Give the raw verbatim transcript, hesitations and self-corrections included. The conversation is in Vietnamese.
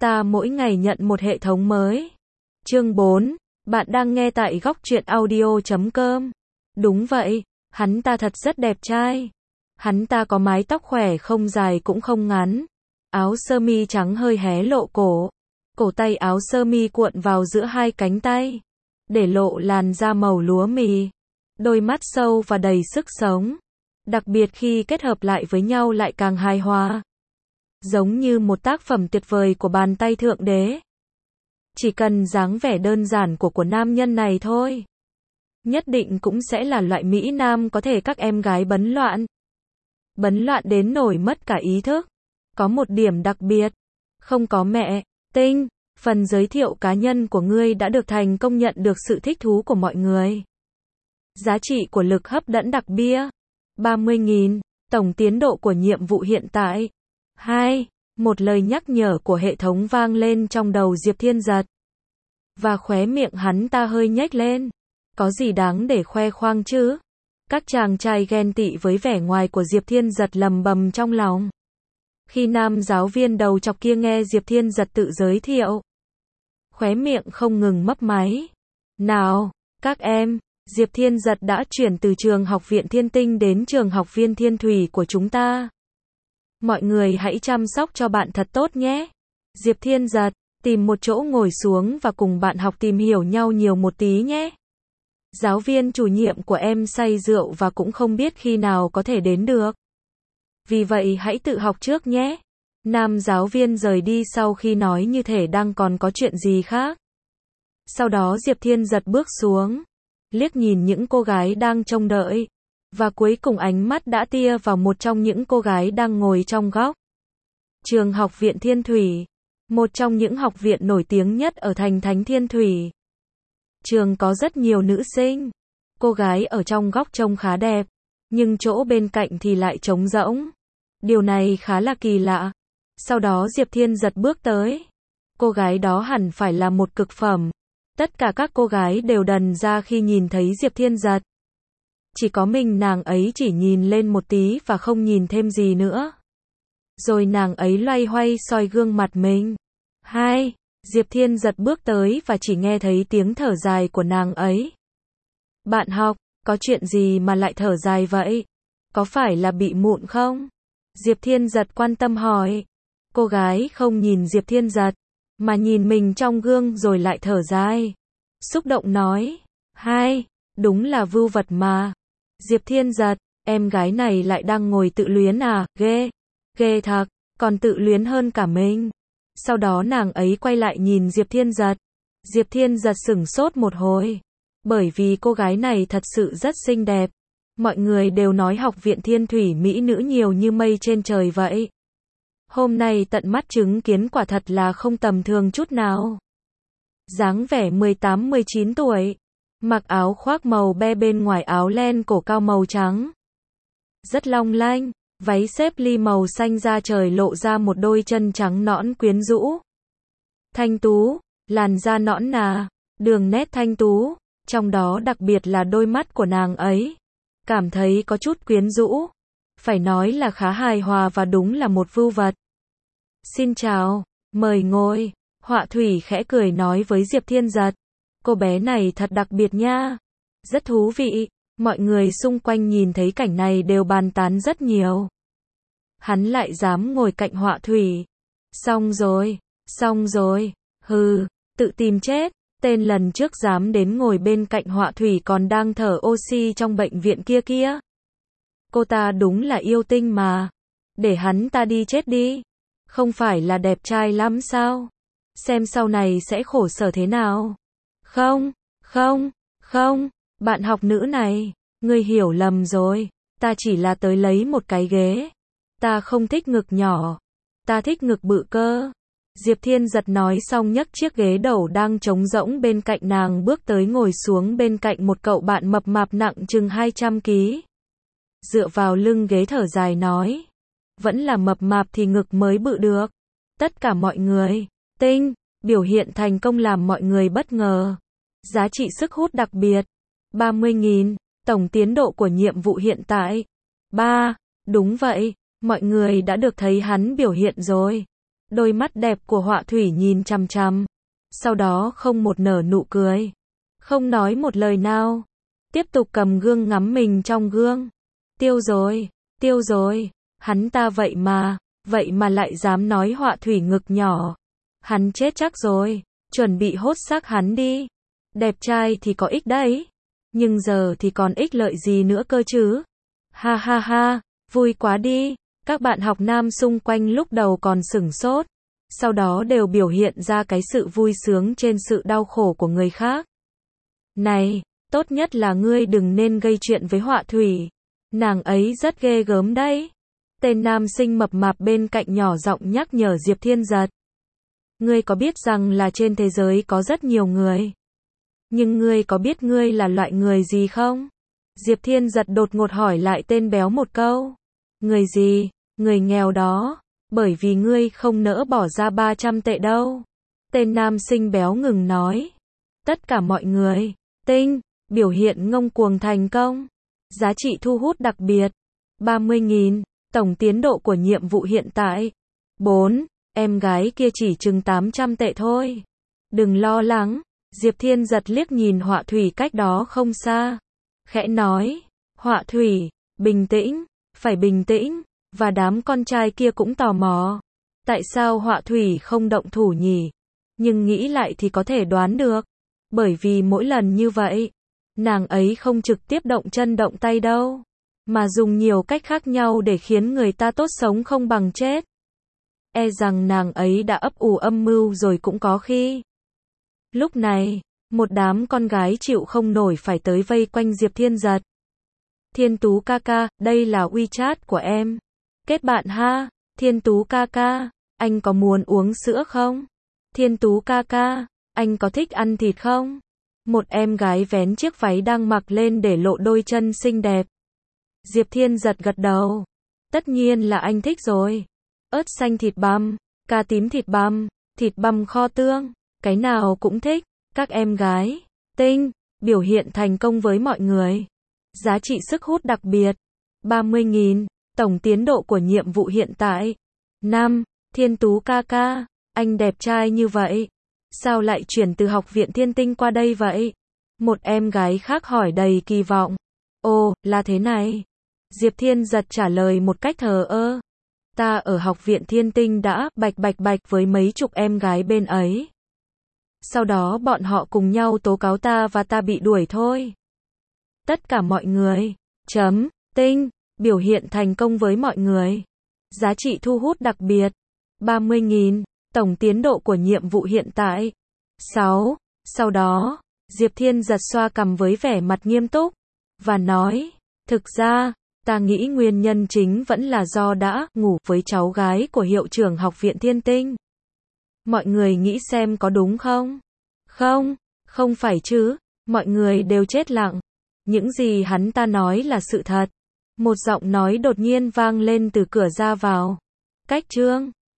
Ta mỗi ngày nhận một hệ thống mới. Chương bốn. Bạn đang nghe tại góc truyện audio chấm com. Đúng vậy, hắn ta thật rất đẹp trai. Hắn ta có mái tóc khỏe không dài cũng không ngắn. Áo sơ mi trắng hơi hé lộ cổ. Cổ tay áo sơ mi cuộn vào giữa hai cánh tay, để lộ làn da màu lúa mì. Đôi mắt sâu và đầy sức sống. Đặc biệt khi kết hợp lại với nhau lại càng hài hòa. Giống như một tác phẩm tuyệt vời của bàn tay Thượng Đế. Chỉ cần dáng vẻ đơn giản của của nam nhân này thôi, nhất định cũng sẽ là loại mỹ nam có thể các em gái bấn loạn. Bấn loạn đến nổi mất cả ý thức. Có một điểm đặc biệt. Không có mẹ. Tinh, phần giới thiệu cá nhân của ngươi đã được thành công nhận được sự thích thú của mọi người. Giá trị của lực hấp dẫn đặc bia. ba mươi nghìn. Tổng tiến độ của nhiệm vụ hiện tại. hai. Một lời nhắc nhở của hệ thống vang lên trong đầu Diệp Thiên Giật. Và khóe miệng hắn ta hơi nhếch lên. Có gì đáng để khoe khoang chứ? Các chàng trai ghen tị với vẻ ngoài của Diệp Thiên Giật lầm bầm trong lòng. Khi nam giáo viên đầu chọc kia nghe Diệp Thiên Giật tự giới thiệu, khóe miệng không ngừng mấp máy. Nào, các em, Diệp Thiên Giật đã chuyển từ trường học viện Thiên Tinh đến trường học viên Thiên Thủy của chúng ta. Mọi người hãy chăm sóc cho bạn thật tốt nhé. Diệp Thiên Giật, tìm một chỗ ngồi xuống và cùng bạn học tìm hiểu nhau nhiều một tí nhé. Giáo viên chủ nhiệm của em say rượu và cũng không biết khi nào có thể đến được. Vì vậy hãy tự học trước nhé. Nam giáo viên rời đi sau khi nói như thể đang còn có chuyện gì khác. Sau đó Diệp Thiên Giật bước xuống, liếc nhìn những cô gái đang trông đợi, và cuối cùng ánh mắt đã tia vào một trong những cô gái đang ngồi trong góc. Trường học viện Thiên Thủy, một trong những học viện nổi tiếng nhất ở thành Thánh Thiên Thủy. Trường có rất nhiều nữ sinh. Cô gái ở trong góc trông khá đẹp, nhưng chỗ bên cạnh thì lại trống rỗng. Điều này khá là kỳ lạ. Sau đó Diệp Thiên Giật bước tới. Cô gái đó hẳn phải là một cực phẩm. Tất cả các cô gái đều đần ra khi nhìn thấy Diệp Thiên Giật. Chỉ có mình nàng ấy chỉ nhìn lên một tí và không nhìn thêm gì nữa. Rồi nàng ấy loay hoay soi gương mặt mình. Hai, Diệp Thiên Giật bước tới và chỉ nghe thấy tiếng thở dài của nàng ấy. Bạn học, có chuyện gì mà lại thở dài vậy? Có phải là bị mụn không? Diệp Thiên Giật quan tâm hỏi. Cô gái không nhìn Diệp Thiên Giật, mà nhìn mình trong gương rồi lại thở dài. Xúc động nói. Hai, đúng là vưu vật mà. Diệp Thiên Giật, em gái này lại đang ngồi tự luyến à, ghê. Ghê thật, còn tự luyến hơn cả mình. Sau đó nàng ấy quay lại nhìn Diệp Thiên Giật. Diệp Thiên Giật sửng sốt một hồi. Bởi vì cô gái này thật sự rất xinh đẹp. Mọi người đều nói học viện Thiên Thủy mỹ nữ nhiều như mây trên trời vậy. Hôm nay tận mắt chứng kiến quả thật là không tầm thường chút nào. Dáng vẻ mười tám mười chín tuổi. Mặc áo khoác màu be bên ngoài áo len cổ cao màu trắng. Rất long lanh. Váy xếp ly màu xanh da trời lộ ra một đôi chân trắng nõn quyến rũ. Thanh tú, làn da nõn nà, đường nét thanh tú, trong đó đặc biệt là đôi mắt của nàng ấy. Cảm thấy có chút quyến rũ. Phải nói là khá hài hòa và đúng là một vưu vật. Xin chào, mời ngồi. Họa thủy khẽ cười nói với Diệp Thiên Giật. Cô bé này thật đặc biệt nha. Rất thú vị. Mọi người xung quanh nhìn thấy cảnh này đều bàn tán rất nhiều. Hắn lại dám ngồi cạnh họa thủy. Xong rồi, xong rồi, hừ, tự tìm chết. Tên lần trước dám đến ngồi bên cạnh họa thủy còn đang thở oxy trong bệnh viện kia kia. Cô ta đúng là yêu tinh mà. Để hắn ta đi chết đi. Không phải là đẹp trai lắm sao? Xem sau này sẽ khổ sở thế nào. Không, không, không. Bạn học nữ này, ngươi hiểu lầm rồi. Ta chỉ là tới lấy một cái ghế. Ta không thích ngực nhỏ. Ta thích ngực bự cơ. Diệp Thiên Giật nói xong nhấc chiếc ghế đầu đang trống rỗng bên cạnh nàng bước tới ngồi xuống bên cạnh một cậu bạn mập mạp nặng chừng hai trăm ki lô gam. Dựa vào lưng ghế thở dài nói. Vẫn là mập mạp thì ngực mới bự được. Tất cả mọi người. Tinh, biểu hiện thành công làm mọi người bất ngờ. Giá trị sức hút đặc biệt. ba mươi nghìn. Tổng tiến độ của nhiệm vụ hiện tại. ba. Đúng vậy. Mọi người đã được thấy hắn biểu hiện rồi. Đôi mắt đẹp của Họa Thủy nhìn chằm chằm. Sau đó không một nở nụ cười. Không nói một lời nào. Tiếp tục cầm gương ngắm mình trong gương. Tiêu rồi, tiêu rồi. Hắn ta vậy mà, vậy mà lại dám nói Họa Thủy ngực nhỏ. Hắn chết chắc rồi. Chuẩn bị hốt xác hắn đi. Đẹp trai thì có ích đấy. Nhưng giờ thì còn ích lợi gì nữa cơ chứ? Ha ha ha, vui quá đi. Các bạn học nam xung quanh lúc đầu còn sửng sốt. Sau đó đều biểu hiện ra cái sự vui sướng trên sự đau khổ của người khác. Này, tốt nhất là ngươi đừng nên gây chuyện với Họa Thủy. Nàng ấy rất ghê gớm đấy. Tên nam sinh mập mạp bên cạnh nhỏ giọng nhắc nhở Diệp Thiên Giật. Ngươi có biết rằng là trên thế giới có rất nhiều người. Nhưng ngươi có biết ngươi là loại người gì không? Diệp Thiên Giật đột ngột hỏi lại tên béo một câu. Người gì? Người nghèo đó. Bởi vì ngươi không nỡ bỏ ra ba trăm tệ đâu. Tên nam sinh béo ngừng nói. Tất cả mọi người. Tinh. Biểu hiện ngông cuồng thành công. Giá trị thu hút đặc biệt. ba mươi nghìn. Tổng tiến độ của nhiệm vụ hiện tại. bốn. Em gái kia chỉ chừng tám trăm tệ thôi. Đừng lo lắng. Diệp Thiên Giật liếc nhìn Họa Thủy cách đó không xa. Khẽ nói. Họa Thủy, bình tĩnh. Phải bình tĩnh. Và đám con trai kia cũng tò mò. Tại sao Họa Thủy không động thủ nhỉ? Nhưng nghĩ lại thì có thể đoán được. Bởi vì mỗi lần như vậy, nàng ấy không trực tiếp động chân động tay đâu. Mà dùng nhiều cách khác nhau để khiến người ta tốt sống không bằng chết. E rằng nàng ấy đã ấp ủ âm mưu rồi cũng có khi. Lúc này, một đám con gái chịu không nổi phải tới vây quanh Diệp Thiên Giật. Thiên Tú ca ca, đây là WeChat của em. Kết bạn ha. Thiên Tú ca ca, anh có muốn uống sữa không? Thiên Tú ca ca, anh có thích ăn thịt không? Một em gái vén chiếc váy đang mặc lên để lộ đôi chân xinh đẹp. Diệp Thiên Giật gật đầu. Tất nhiên là anh thích rồi. Ớt xanh thịt băm, cà tím thịt băm, thịt băm kho tương, cái nào cũng thích. Các em gái, tinh, biểu hiện thành công với mọi người. Giá trị sức hút đặc biệt. ba mươi nghìn. Tổng tiến độ của nhiệm vụ hiện tại. năm. Thiên Tú ca ca, anh đẹp trai như vậy. Sao lại chuyển từ học viện Thiên Tinh qua đây vậy? Một em gái khác hỏi đầy kỳ vọng. Ồ, là thế này. Diệp Thiên Giật trả lời một cách thờ ơ. Ta ở học viện Thiên Tinh đã bạch bạch bạch với mấy chục em gái bên ấy. Sau đó bọn họ cùng nhau tố cáo ta và ta bị đuổi thôi. Tất cả mọi người. Chấm. Tinh. Biểu hiện thành công với mọi người. Giá trị thu hút đặc biệt. ba mươi nghìn. Tổng tiến độ của nhiệm vụ hiện tại. sáu. Sau đó, Diệp Thiên Giật xoa cằm với vẻ mặt nghiêm túc. Và nói. Thực ra, ta nghĩ nguyên nhân chính vẫn là do đã ngủ với cháu gái của hiệu trưởng học viện Thiên Tinh. Mọi người nghĩ xem có đúng không? Không, không phải chứ. Mọi người đều chết lặng. Những gì hắn ta nói là sự thật. Một giọng nói đột nhiên vang lên từ cửa ra vào. Cách chương